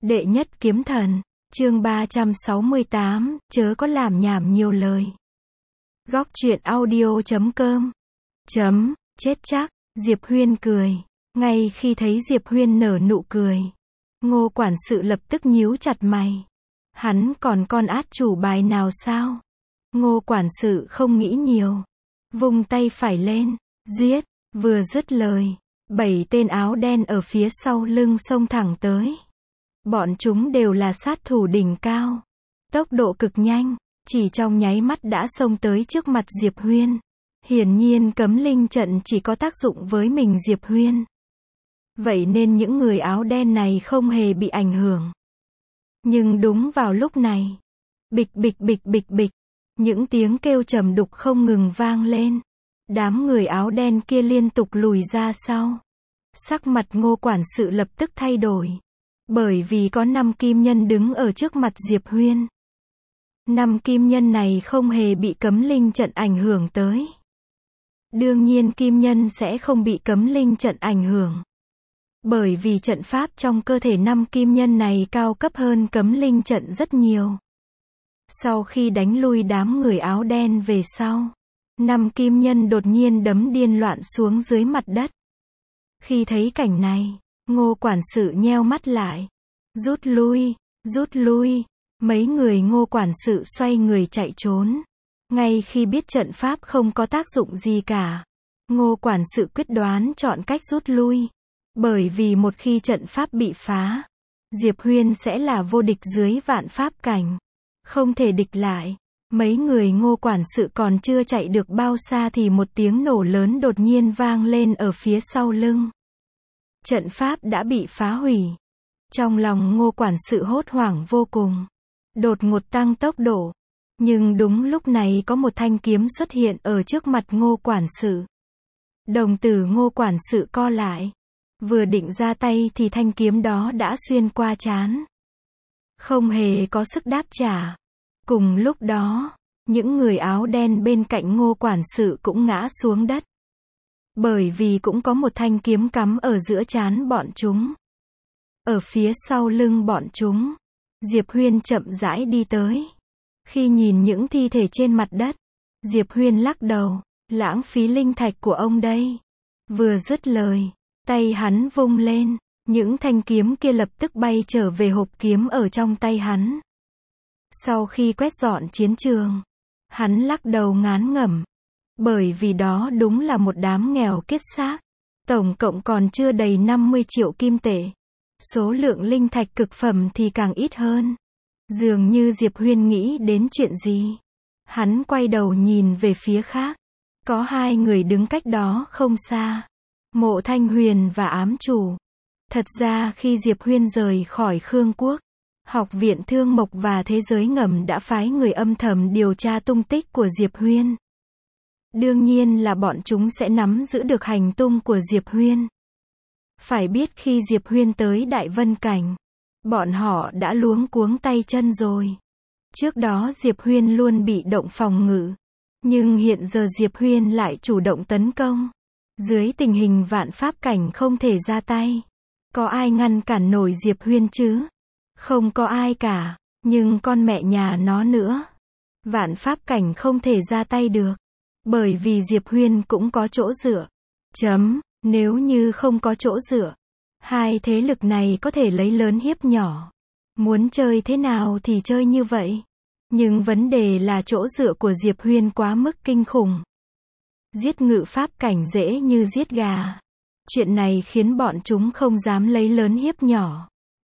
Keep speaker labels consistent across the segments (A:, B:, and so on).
A: Đệ nhất kiếm thần, chương 368, chớ có làm nhảm nhiều lời. Góc truyện audio.com Chết chắc, Diệp Huyên cười. Ngay khi thấy Diệp Huyên nở nụ cười, Ngô quản sự lập tức nhíu chặt mày. Hắn còn con át chủ bài nào sao? Ngô quản sự không nghĩ nhiều. Vung tay phải lên, giết, vừa dứt lời. 7 tên áo đen ở phía sau lưng xông thẳng tới. Bọn chúng đều là sát thủ đỉnh cao. Tốc độ cực nhanh, chỉ trong nháy mắt đã xông tới trước mặt Diệp Huyên. Hiển nhiên cấm linh trận chỉ có tác dụng với mình Diệp Huyên. Vậy nên những người áo đen này không hề bị ảnh hưởng. Nhưng đúng vào lúc này, bịch bịch bịch bịch bịch, những tiếng kêu trầm đục không ngừng vang lên. Đám người áo đen kia liên tục lùi ra sau. Sắc mặt Ngô quản sự lập tức thay đổi. Bởi vì có 5 kim nhân đứng ở trước mặt Diệp Huyên. 5 kim nhân này không hề bị cấm linh trận ảnh hưởng tới. Đương nhiên kim nhân sẽ không bị cấm linh trận ảnh hưởng. Bởi vì trận pháp trong cơ thể 5 kim nhân này cao cấp hơn cấm linh trận rất nhiều. Sau khi đánh lui đám người áo đen về sau, 5 kim nhân đột nhiên đấm điên loạn xuống dưới mặt đất. Khi thấy cảnh này, Ngô quản sự nheo mắt lại. Rút lui, rút lui. Mấy người Ngô quản sự xoay người chạy trốn. Ngay khi biết trận pháp không có tác dụng gì cả, Ngô quản sự quyết đoán chọn cách rút lui. Bởi vì một khi trận pháp bị phá, Diệp Huyên sẽ là vô địch dưới vạn pháp cảnh. Không thể địch lại. Mấy người Ngô quản sự còn chưa chạy được bao xa thì một tiếng nổ lớn đột nhiên vang lên ở phía sau lưng. Trận pháp đã bị phá hủy. Trong lòng Ngô quản sự hốt hoảng vô cùng. Đột ngột tăng tốc độ. Nhưng đúng lúc này có một thanh kiếm xuất hiện ở trước mặt Ngô quản sự. Đồng tử Ngô quản sự co lại. Vừa định ra tay thì thanh kiếm đó đã xuyên qua trán. Không hề có sức đáp trả. Cùng lúc đó, những người áo đen bên cạnh Ngô quản sự cũng ngã xuống đất. Bởi vì cũng có một thanh kiếm cắm ở giữa trán bọn chúng. Ở phía sau lưng bọn chúng, Diệp Huyên chậm rãi đi tới. Khi nhìn những thi thể trên mặt đất, Diệp Huyên lắc đầu, lãng phí linh thạch của ông đây. Vừa dứt lời, tay hắn vung lên, những thanh kiếm kia lập tức bay trở về hộp kiếm ở trong tay hắn. Sau khi quét dọn chiến trường, hắn lắc đầu ngán ngẩm. Bởi vì đó đúng là một đám nghèo kiết xác. Tổng cộng còn chưa đầy 50 triệu kim tệ. Số lượng linh thạch cực phẩm thì càng ít hơn. Dường như Diệp Huyên nghĩ đến chuyện gì. Hắn quay đầu nhìn về phía khác. Có 2 người đứng cách đó không xa. Mộ Thanh Huyền và ám chủ. Thật ra khi Diệp Huyên rời khỏi Khương Quốc, Học viện Thương Mộc và Thế giới ngầm đã phái người âm thầm điều tra tung tích của Diệp Huyên. Đương nhiên là bọn chúng sẽ nắm giữ được hành tung của Diệp Huyên. Phải biết khi Diệp Huyên tới Đại Vân Cảnh, bọn họ đã luống cuống tay chân rồi. Trước đó Diệp Huyên luôn bị động phòng ngự. Nhưng hiện giờ Diệp Huyên lại chủ động tấn công. Dưới tình hình vạn pháp cảnh không thể ra tay. Có ai ngăn cản nổi Diệp Huyên chứ? Không có ai cả. Nhưng con mẹ nhà nó nữa. Vạn pháp cảnh không thể ra tay được. Bởi vì Diệp Huyên cũng có chỗ dựa. Nếu như không có chỗ dựa, 2 thế lực này có thể lấy lớn hiếp nhỏ. Muốn chơi thế nào thì chơi như vậy. Nhưng vấn đề là chỗ dựa của Diệp Huyên quá mức kinh khủng. Giết ngự pháp cảnh dễ như giết gà. Chuyện này khiến bọn chúng không dám lấy lớn hiếp nhỏ.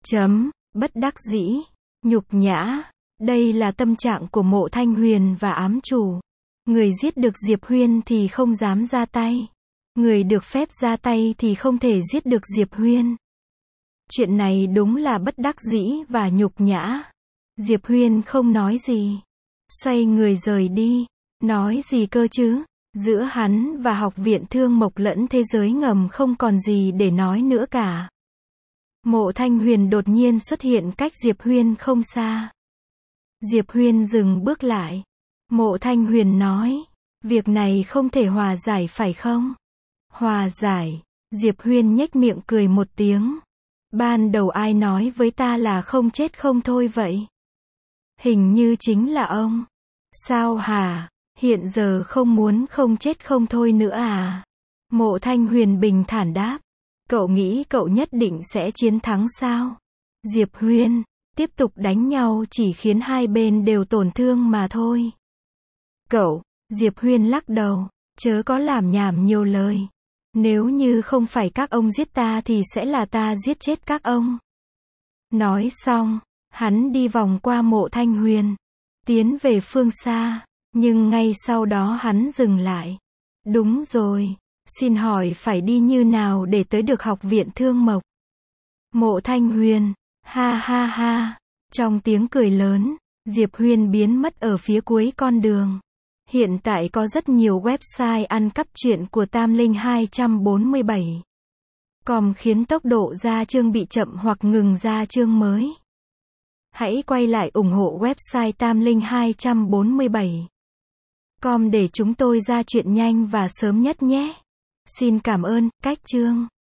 A: Bất đắc dĩ, nhục nhã. Đây là tâm trạng của Mộ Thanh Huyền và ám chủ. Người giết được Diệp Huyên thì không dám ra tay. Người được phép ra tay thì không thể giết được Diệp Huyên. Chuyện này đúng là bất đắc dĩ và nhục nhã. Diệp Huyên không nói gì. Xoay người rời đi. Nói gì cơ chứ? Giữa hắn và Học viện Thương Mộc lẫn Thế giới ngầm không còn gì để nói nữa cả. Mộ Thanh Huyền đột nhiên xuất hiện cách Diệp Huyên không xa. Diệp Huyên dừng bước lại. Mộ Thanh Huyền nói, việc này không thể hòa giải phải không? Hòa giải. Diệp Huyên nhếch miệng cười một tiếng. Ban đầu ai nói với ta là không chết không thôi vậy? Hình như chính là ông. Sao hả? Hiện giờ không muốn không chết không thôi nữa à? Mộ Thanh Huyền bình thản đáp. Cậu nghĩ cậu nhất định sẽ chiến thắng sao? Diệp Huyên, tiếp tục đánh nhau chỉ khiến hai bên đều tổn thương mà thôi. Cậu, Diệp Huyên lắc đầu, chớ có làm nhảm nhiều lời. Nếu như không phải các ông giết ta thì sẽ là ta giết chết các ông. Nói xong, hắn đi vòng qua Mộ Thanh Huyền, tiến về phương xa, nhưng ngay sau đó hắn dừng lại. Đúng rồi, xin hỏi phải đi như nào để tới được học viện Thương Mộc? Mộ Thanh Huyền, ha ha ha, trong tiếng cười lớn, Diệp Huyên biến mất ở phía cuối con đường. Hiện tại có rất nhiều website ăn cắp truyện của Tam Linh 247. Com khiến tốc độ ra chương bị chậm hoặc ngừng ra chương mới. Hãy quay lại ủng hộ website Tam Linh 247. Com để chúng tôi ra chuyện nhanh và sớm nhất nhé. Xin cảm ơn, cách chương.